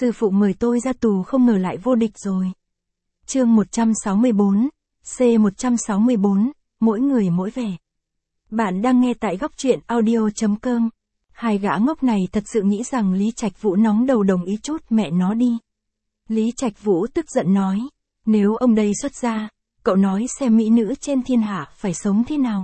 Sư phụ mời tôi ra tù không ngờ lại vô địch rồi. Chương 164, C164, mỗi người mỗi vẻ. Bạn đang nghe tại góc truyện audio.com. Hai gã ngốc này thật sự nghĩ rằng Lý Trạch Vũ nóng đầu đồng ý chút mẹ nó đi. Lý Trạch Vũ tức giận nói, nếu ông đây xuất gia, cậu nói xem mỹ nữ trên thiên hạ phải sống thế nào.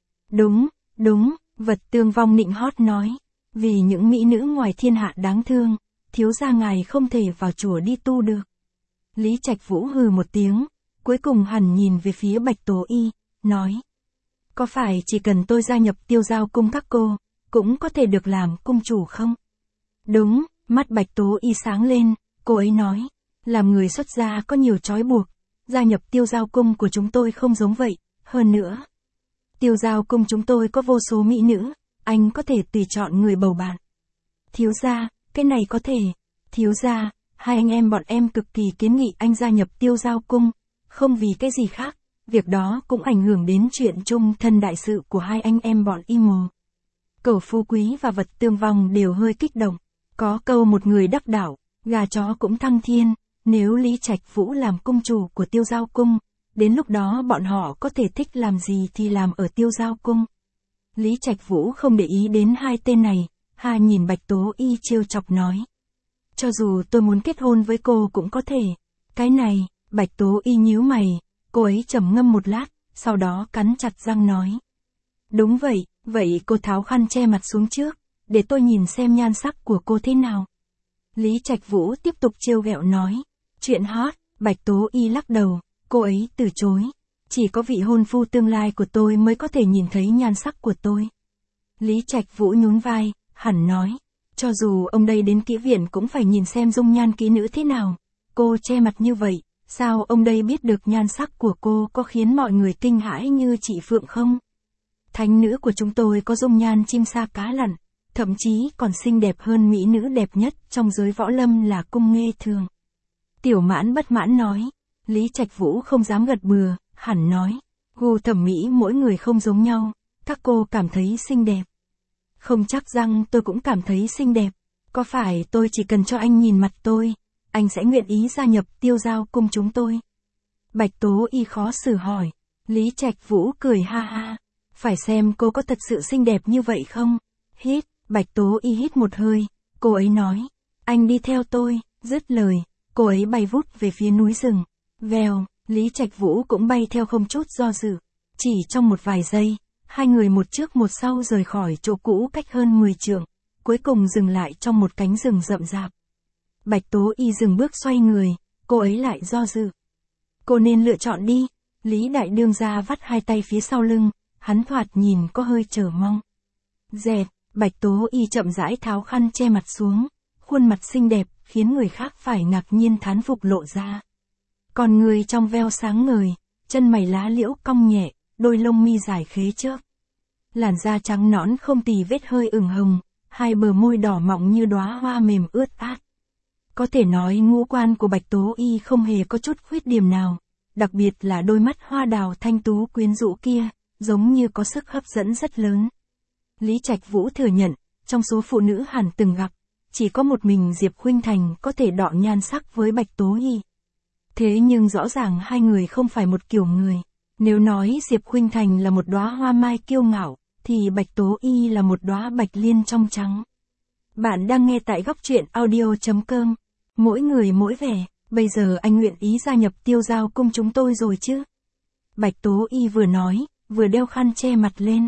Đúng, Vật Tương Vong nịnh hót nói, vì những mỹ nữ ngoài thiên hạ đáng thương, thiếu gia ngài không thể vào chùa đi tu được. Lý Trạch Vũ hừ một tiếng, cuối cùng hẳn nhìn về phía Bạch Tố Y, nói, có phải chỉ cần tôi gia nhập Tiêu Giao cung các cô, cũng có thể được làm cung chủ không? Đúng, mắt Bạch Tố Y sáng lên, cô ấy nói, làm người xuất gia có nhiều trói buộc, gia nhập Tiêu Giao cung của chúng tôi không giống vậy, hơn nữa. Tiêu Giao cung chúng tôi có vô số mỹ nữ, anh có thể tùy chọn người bầu bạn. Thiếu gia, cái này có thể. Thiếu gia, hai anh em bọn em cực kỳ kiến nghị anh gia nhập Tiêu Giao cung, không vì cái gì khác, việc đó cũng ảnh hưởng đến chuyện chung thân đại sự của hai anh em bọn Y Mồ. Cẩu Phú Quý và Vật Tương Vong đều hơi kích động, có câu một người đắc đạo, gà chó cũng thăng thiên, nếu Lý Trạch Vũ làm cung chủ của Tiêu Giao cung, đến lúc đó bọn họ có thể thích làm gì thì làm ở Tiêu Giao cung. Lý Trạch Vũ không để ý đến hai tên này, nhìn Bạch Tố Y trêu chọc nói. Cho dù tôi muốn kết hôn với cô cũng có thể. Cái này, Bạch Tố Y nhíu mày, cô ấy trầm ngâm một lát, sau đó cắn chặt răng nói. Đúng vậy, vậy cô tháo khăn che mặt xuống trước, để tôi nhìn xem nhan sắc của cô thế nào. Lý Trạch Vũ tiếp tục trêu ghẹo nói. Chuyện hot, Bạch Tố Y lắc đầu, cô ấy từ chối. Chỉ có vị hôn phu tương lai của tôi mới có thể nhìn thấy nhan sắc của tôi. Lý Trạch Vũ nhún vai, hẳn nói. Cho dù ông đây đến kỹ viện cũng phải nhìn xem dung nhan kỹ nữ thế nào. Cô che mặt như vậy, sao ông đây biết được nhan sắc của cô có khiến mọi người kinh hãi như chị Phượng không? Thánh nữ của chúng tôi có dung nhan chim sa cá lặn, thậm chí còn xinh đẹp hơn mỹ nữ đẹp nhất trong giới võ lâm là Cung Nghê Thường. Tiểu Mãn bất mãn nói. Lý Trạch Vũ không dám gật bừa, hẳn nói. Gu thẩm mỹ mỗi người không giống nhau, các cô cảm thấy xinh đẹp. Không chắc rằng tôi cũng cảm thấy xinh đẹp. Có phải tôi chỉ cần cho anh nhìn mặt tôi, anh sẽ nguyện ý gia nhập Tiêu Giao cung chúng tôi? Bạch Tố Y khó xử hỏi. Lý Trạch Vũ cười ha ha. Phải xem cô có thật sự xinh đẹp như vậy không? Hít, Bạch Tố Y hít một hơi, cô ấy nói. Anh đi theo tôi, dứt lời, cô ấy bay vút về phía núi rừng. Vèo, Lý Trạch Vũ cũng bay theo không chút do dự. Chỉ trong một vài giây, hai người một trước một sau rời khỏi chỗ cũ cách hơn 10 trượng, cuối cùng dừng lại trong một cánh rừng rậm rạp. Bạch Tố Y dừng bước xoay người, cô ấy lại do dự. Cô nên lựa chọn đi. Lý Đại Đương gia vắt hai tay phía sau lưng, hắn thoạt nhìn có hơi chờ mong. Dẹt, Bạch Tố Y chậm rãi tháo khăn che mặt xuống, khuôn mặt xinh đẹp khiến người khác phải ngạc nhiên thán phục lộ ra. Còn người trong veo sáng ngời, chân mày lá liễu cong nhẹ, đôi lông mi dài khế chớp. Làn da trắng nõn không tì vết hơi ửng hồng, hai bờ môi đỏ mọng như đóa hoa mềm ướt át. Có thể nói ngũ quan của Bạch Tố Y không hề có chút khuyết điểm nào, đặc biệt là đôi mắt hoa đào thanh tú quyến rũ kia, giống như có sức hấp dẫn rất lớn. Lý Trạch Vũ thừa nhận, trong số phụ nữ hẳn từng gặp, chỉ có một mình Diệp Khuynh Thành có thể đọ nhan sắc với Bạch Tố Y. Thế nhưng rõ ràng hai người không phải một kiểu người. Nếu nói Diệp Khuynh Thành là một đóa hoa mai kiêu ngạo, thì Bạch Tố Y là một đóa bạch liên trong trắng. Bạn đang nghe tại góc truyện audio.com. Mỗi người mỗi vẻ, bây giờ anh nguyện ý gia nhập Tiêu Giao cung chúng tôi rồi chứ? Bạch Tố Y vừa nói, vừa đeo khăn che mặt lên.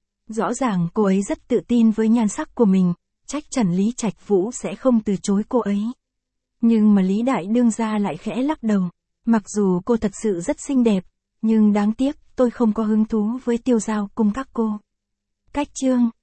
Rõ ràng cô ấy rất tự tin với nhan sắc của mình, chắc chắn Lý Trạch Vũ sẽ không từ chối cô ấy. Nhưng mà Lý Đại Đương gia lại khẽ lắc đầu. Mặc dù cô thật sự rất xinh đẹp, nhưng đáng tiếc tôi không có hứng thú với Tiêu Giao cung các cô. Cách chương